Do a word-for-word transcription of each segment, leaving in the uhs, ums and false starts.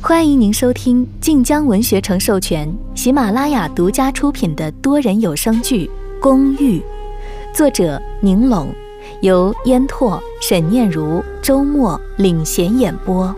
欢迎您收听晋江文学城授权、喜马拉雅独家出品的多人有声剧《公寓》，作者宁拢，由烟拓、沈念如、周末领衔演播。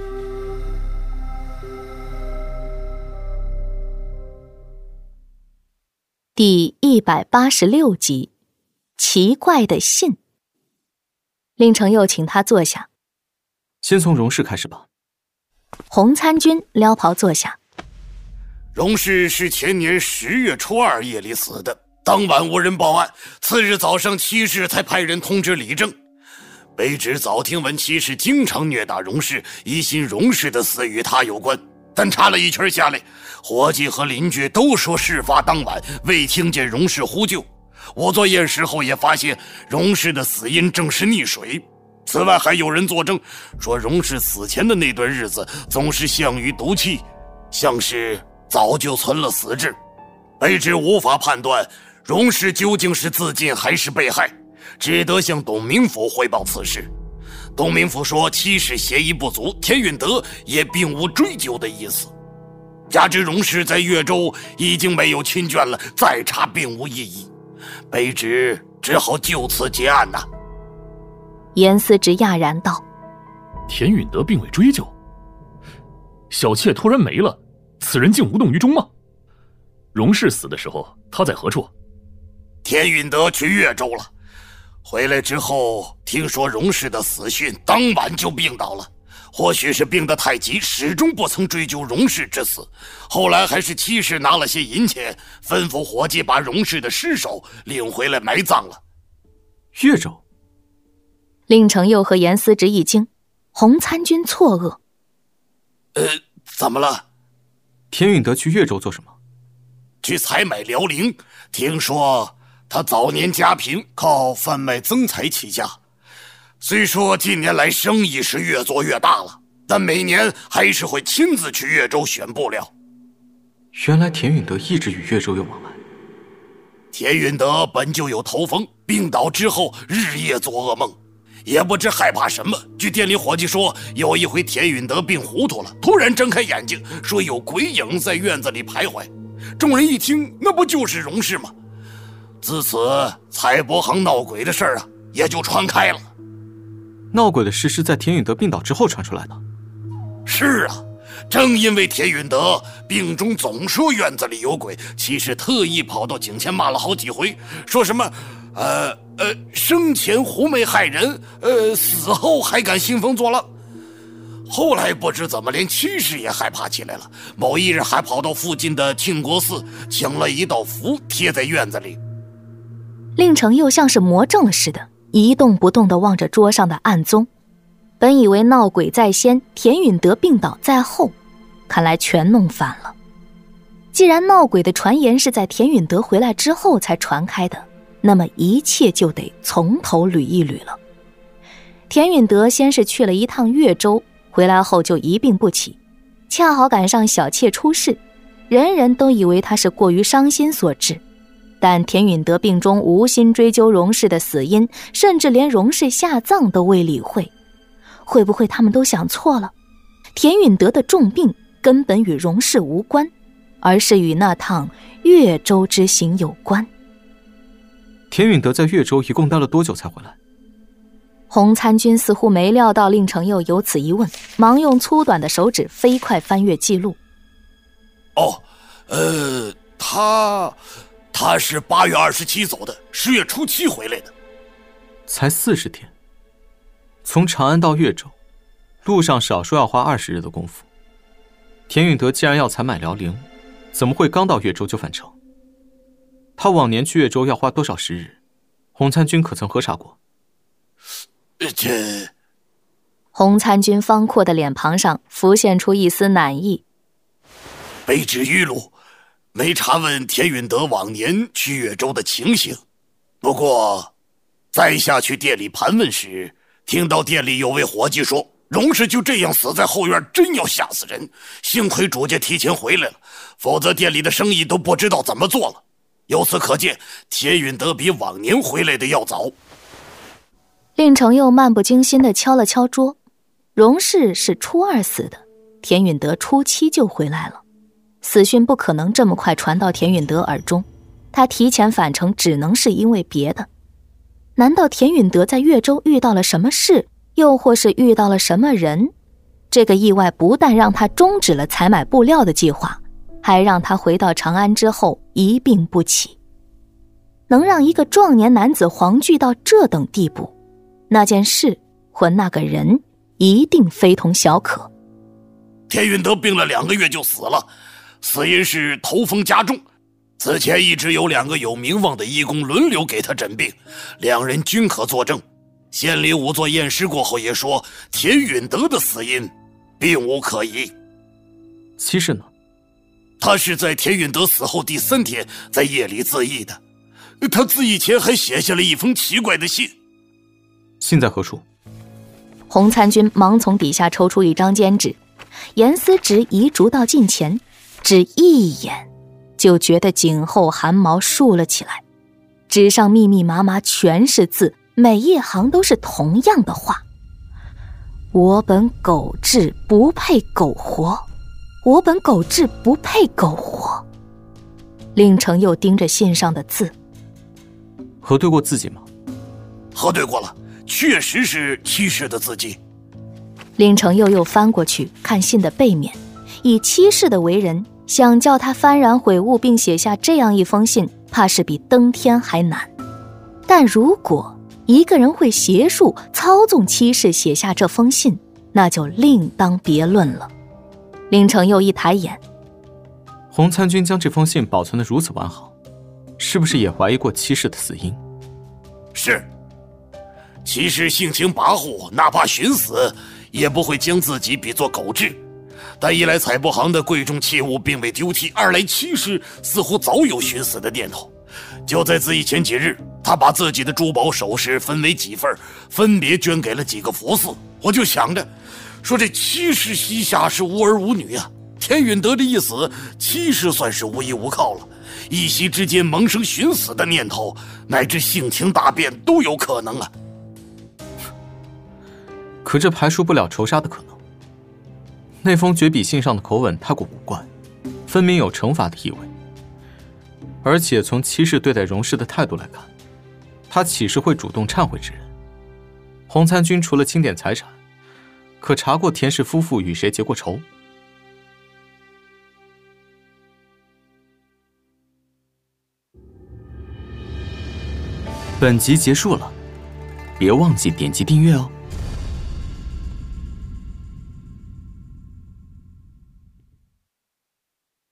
第一百八十六集，奇怪的信。令程又请他坐下。 先从荣氏开始吧。 洪参军撩袍坐下。 荣氏是前年十月初二夜里死的，当晚无人报案，次日早上七时才派人通知李正。卑职早听闻七氏经常虐打荣氏，疑心荣氏的死与他有关，但查了一圈下来，伙计和邻居都说事发当晚未听见荣氏呼救。我做验尸后也发现荣氏的死因正是溺水。此外还有人作证说荣氏死前的那段日子总是项羽毒气，像是早就存了死志。卑职无法判断荣氏究竟是自尽还是被害，只得向董明府汇报此事。董明府说七氏嫌疑不足，田允德也并无追究的意思。加之荣氏在越州已经没有亲眷了，再查并无意义。卑职只好就此结案呐。 严思直讶然道： 田允德并未追究，小妾突然没了，此人竟无动于衷吗？荣氏死的时候他在何处？ 田允德去越州了，回来之后听说荣氏的死讯，当晚就病倒了。或许是病得太急，始终不曾追究荣氏之死。后来还是七氏拿了些银钱，吩咐伙计把荣氏的尸首领回来埋葬了。 越州？ 令程又和严思直一惊，洪参军错愕： 呃，怎么了？ 田允德去越州做什么？ 去采买辽宁，听说他早年家贫，靠贩卖增材起家。虽说近年来生意是越做越大了，但每年还是会亲自去越州选布料。 原来田允德一直与越州有往来。 田允德本就有头风，病倒之后日夜做噩梦，也不知害怕什么。据店里伙计说，有一回田允德病糊涂了，突然睁开眼睛，说有鬼影在院子里徘徊。众人一听，那不就是荣氏吗？自此采帛行闹鬼的事儿啊，也就传开了。 闹鬼的事是在田允德病倒之后传出来的。 是啊，正因为田允德病中总说院子里有鬼，其实特意跑到井前骂了好几回，说什么呃呃生前狐媚害人，呃死后还敢兴风作浪。后来不知怎么连七氏也害怕起来了，某一日还跑到附近的庆国寺请了一道符贴在院子里。 令程又像是魔怔了似的，一动不动地望着桌上的案宗。本以为闹鬼在先，田允德病倒在后，看来全弄反了。既然闹鬼的传言是在田允德回来之后才传开的，那么一切就得从头捋一捋了。田允德先是去了一趟越州，回来后就一病不起，恰好赶上小妾出事，人人都以为他是过于伤心所致。但田允德病中无心追究荣氏的死因，甚至连荣氏下葬都未理会。会不会他们都想错了？田允德的重病根本与荣氏无关，而是与那趟越州之行有关。 田允德在越州一共待了多久才回来？ 洪参军似乎没料到令程又有此一问，忙用粗短的手指飞快翻阅记录。 哦，呃，他他是八月二十七走的，十月初七回来的， 才四十天。从长安到越州，路上少说要花二十日的功夫。田允德既然要采买辽宁，怎么会刚到越州就返程？他往年去越州要花多少时日？洪参军可曾核查过？ 这…… 洪参军方阔的脸庞上浮现出一丝难意。 卑职愚鲁，没查问田允德往年去越州的情形。不过，在下去店里盘问时，听到店里有位伙计说，荣氏就这样死在后院，真要吓死人。幸亏主家提前回来了，否则店里的生意都不知道怎么做了。由此可见，田允德比往年回来的要早。 令程又漫不经心地敲了敲桌。荣氏是初二死的， 田允德初期就回来了，死讯不可能这么快传到田允德耳中，他提前返程只能是因为别的。难道田允德在越州遇到了什么事，又或是遇到了什么人？这个意外不但让他终止了采买布料的计划，还让他回到长安之后一病不起。能让一个壮年男子黄惧到这等地步，那件事或那个人一定非同小可。 田允德病了两个月就死了，死因是头风加重。此前一直有两个有名望的医工轮流给他诊病，两人均可作证。县里仵作验尸过后也说，田允德的死因并无可疑。 妻室呢？ 他是在田允德死后第三天在夜里自缢的。他自缢前还写下了一封奇怪的信。 信在何处？ 洪参军忙从底下抽出一张笺纸，严思直移烛到近前，只一眼就觉得颈后汗毛竖了起来。纸上密密麻麻全是字，每一行都是同样的话：我本狗彘不配苟活，我本狗彘不配苟活。令程又盯着信上的字， 核对过字迹吗？ 核对过了，确实是妻室的字迹。 令程又又翻过去看信的背面，以妻室的为人，想叫他幡然悔悟并写下这样一封信，怕是比登天还难。但如果一个人会邪术操纵妻室写下这封信，那就另当别论了。令程又一抬眼， 洪参军将这封信保存得如此完好，是不是也怀疑过妻室的死因？ 是，妻室性情跋扈，哪怕寻死也不会将自己比作狗彘。但一来采布行的贵重器物并未丢弃，二来妻室似乎早有寻死的念头。就在自缢前几日，他把自己的珠宝首饰分为几份，分别捐给了几个佛寺。我就想着说，这妻室膝下是无儿无女啊，田允德这一死，妻室算是无依无靠了，一夕之间萌生寻死的念头，乃至性情大变都有可能啊。 可这排除不了仇杀的可能。那封绝笔信上的口吻太过古怪，分明有惩罚的意味。而且从妻室对待荣氏的态度来看，他岂是会主动忏悔之人？洪参军除了清点财产，可查过田氏夫妇与谁结过仇？本集结束了，别忘记点击订阅哦。